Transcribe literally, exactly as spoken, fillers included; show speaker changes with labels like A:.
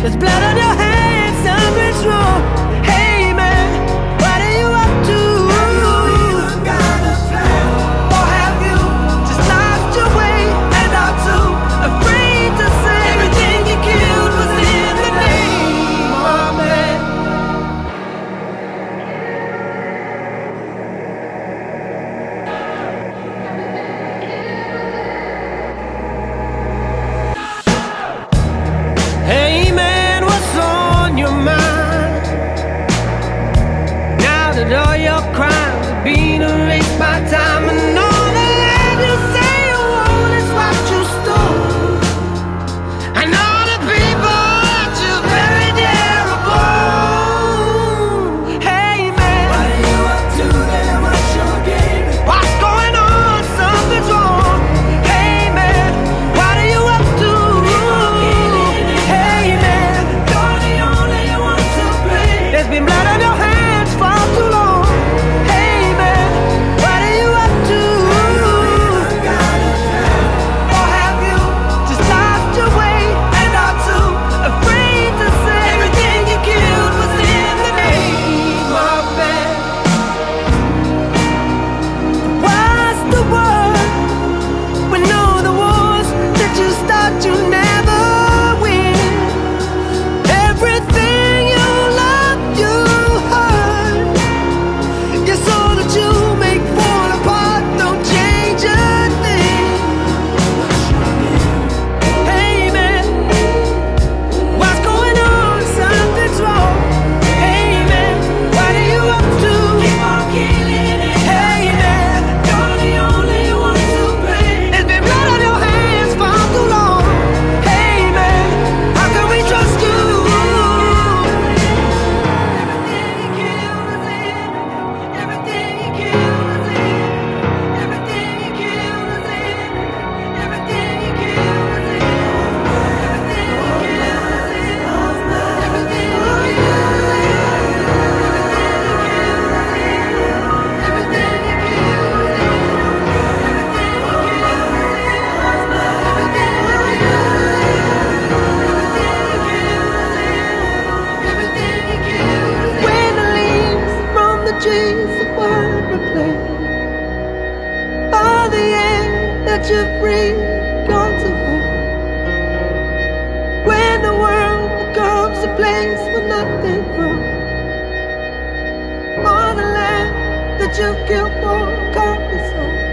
A: blood on your hands, something's wrong. Hey man, what are you up to? Have you even got a plan? Or have you just lost your way and are too afraid to say everything you killed was in the name of man? Hey man, what's on your mind? Now that all your crimes have been erased by time, and all the land you say you want is what you stole, and all the people that you buried there are gone. Hey man, what are you up to then? What's your game? What's going on? Something's wrong. Hey man, what are you up to? Hey man, you're the only one to blame. There's been blood on your hands for too long. Hey man, what are you up to? Or have you just lost your way and are too afraid to say everything you killed was in the name of man? What's the word? We know the wars that you start, you never win. Everything you love, you hurt. Your soul that you make fall apart, don't change a thing. Hey man, what's going on? Something's wrong. Hey man, what are you up to? Keep on killing it. Hey man, you're the only one to blame. There's been blood on your hands for too long. Hey man, how can we trust you? Everything you killed was in. Everything you killed was in. Everything you killed was in. Everything you killed was in. Everything you killed was in. Everything you killed was in. When the leaves from the trees the world replace, all the air that you breathe goes away. When the world becomes a place where nothing grows, all the land that you killed for comes home.